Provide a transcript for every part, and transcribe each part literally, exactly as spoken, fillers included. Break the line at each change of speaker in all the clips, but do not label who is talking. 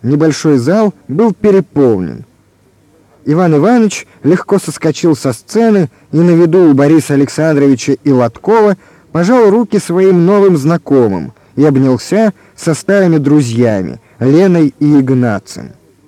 Небольшой зал был переполнен. Иван Иванович легко соскочил со сцены и на виду у Бориса Александровича и Латкова пожал руки своим новым знакомым и обнялся со старыми друзьями Леной и Игнацем.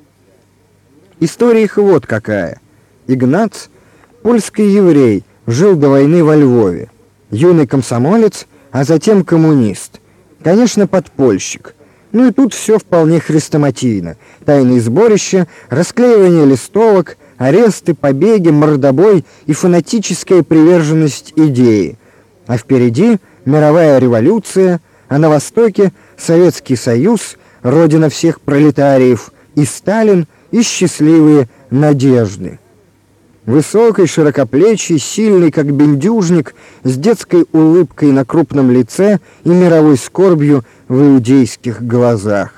История их вот какая. Игнац, польский еврей, жил до войны во Львове. Юный комсомолец, а затем коммунист. Конечно, подпольщик. Ну и тут все вполне хрестоматийно. Тайные сборища, расклеивание листовок, аресты, побеги, мордобой и фанатическая приверженность идеи. А впереди мировая революция, а на востоке Советский Союз, родина всех пролетариев, и Сталин, и счастливые надежды. Высокий, широкоплечий, сильный, как бендюжник, с детской улыбкой на крупном лице и мировой скорбью в иудейских глазах.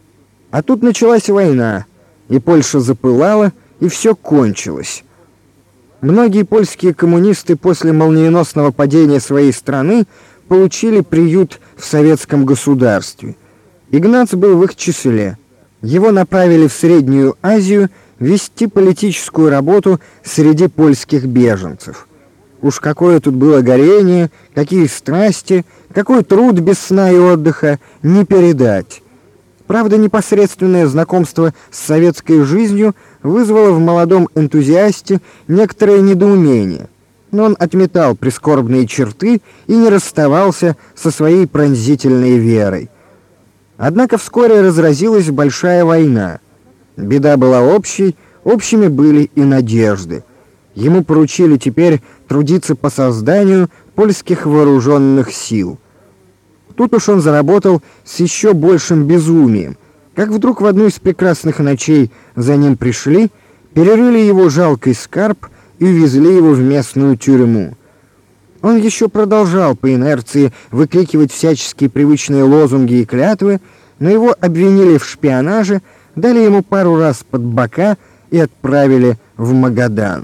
А тут началась война, и Польша запылала, и все кончилось. Многие польские коммунисты после молниеносного падения своей страны получили приют в советском государстве. Игнац был в их числе. Его направили в Среднюю Азию вести политическую работу среди польских беженцев. Уж какое тут было горение, какие страсти, какой труд без сна и отдыха, не передать. Правда, непосредственное знакомство с советской жизнью вызвало в молодом энтузиасте некоторое недоумение, но он отметал прискорбные черты и не расставался со своей пронзительной верой. Однако вскоре разразилась большая война. Беда была общей, общими были и надежды. Ему поручили теперь трудиться по созданию польских вооруженных сил. Тут уж он заработал с еще большим безумием, как вдруг в одну из прекрасных ночей за ним пришли, перерыли его жалкий скарб и увезли его в местную тюрьму. Он еще продолжал по инерции выкрикивать всяческие привычные лозунги и клятвы, но его обвинили в шпионаже, дали ему пару раз под бока и отправили в Магадан.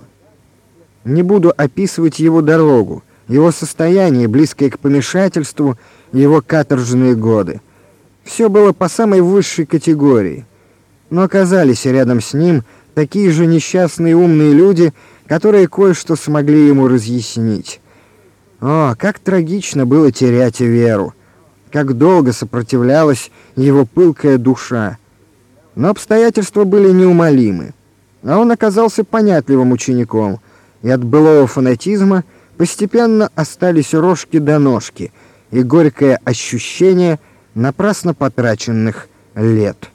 Не буду описывать его дорогу, его состояние, близкое к помешательству, его каторжные годы. Все было по самой высшей категории. Но оказались рядом с ним такие же несчастные умные люди, которые кое-что смогли ему разъяснить. О, как трагично было терять веру, как долго сопротивлялась его пылкая душа. Но обстоятельства были неумолимы, а он оказался понятливым учеником, и от былого фанатизма постепенно остались рожки до ножки и горькое ощущение напрасно потраченных лет.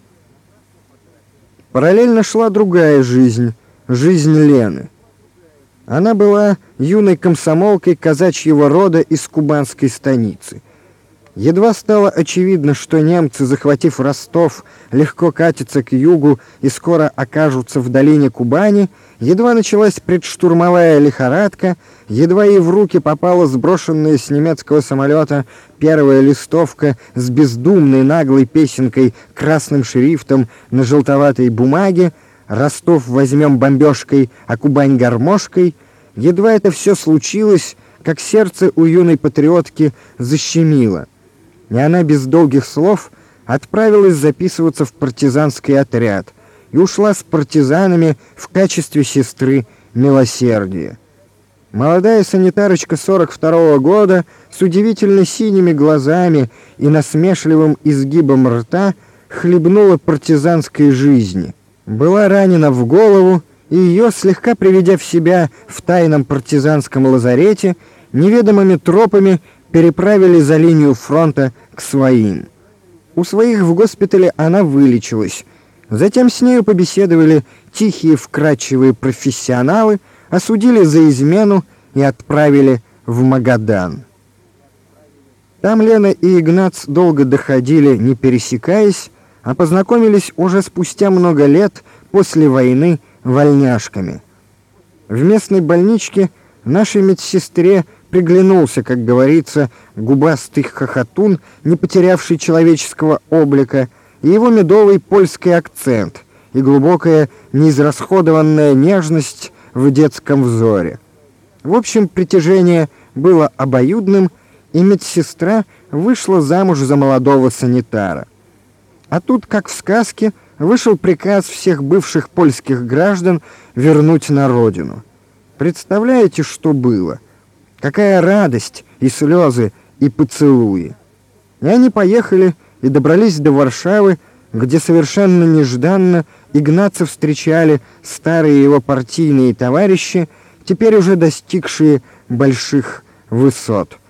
Параллельно шла другая жизнь, жизнь Лены. Она была юной комсомолкой казачьего рода из кубанской станицы. Едва стало очевидно, что немцы, захватив Ростов, легко катятся к югу и скоро окажутся в долине Кубани, едва началась предштурмовая лихорадка, едва ей в руки попала сброшенная с немецкого самолета первая листовка с бездумной наглой песенкой красным шрифтом на желтоватой бумаге «Ростов возьмем бомбежкой, а Кубань гармошкой», едва это все случилось, как сердце у юной патриотки защемило, и она без долгих слов отправилась записываться в партизанский отряд и ушла с партизанами в качестве сестры милосердия. Молодая санитарочка сорок второго года с удивительно синими глазами и насмешливым изгибом рта хлебнула партизанской жизни. Была ранена в голову, и ее, слегка приведя в себя в тайном партизанском лазарете, неведомыми тропами переправили за линию фронта к своим. У своих в госпитале она вылечилась. Затем с нею побеседовали тихие, вкрадчивые профессионалы, осудили за измену и отправили в Магадан. Там Лена и Игнац долго доходили, не пересекаясь, а познакомились уже спустя много лет после войны вольняшками. В местной больничке нашей медсестре приглянулся, как говорится, губастый хохотун, не потерявший человеческого облика, и его медовый польский акцент, и глубокая неизрасходованная нежность в детском взоре. В общем, притяжение было обоюдным, и медсестра вышла замуж за молодого санитара. А тут, как в сказке, вышел приказ всех бывших польских граждан вернуть на родину. Представляете, что было? Какая радость и слезы, и поцелуи. И они поехали и добрались до Варшавы, где совершенно нежданно Игнаца встречали старые его партийные товарищи, теперь уже достигшие больших высот.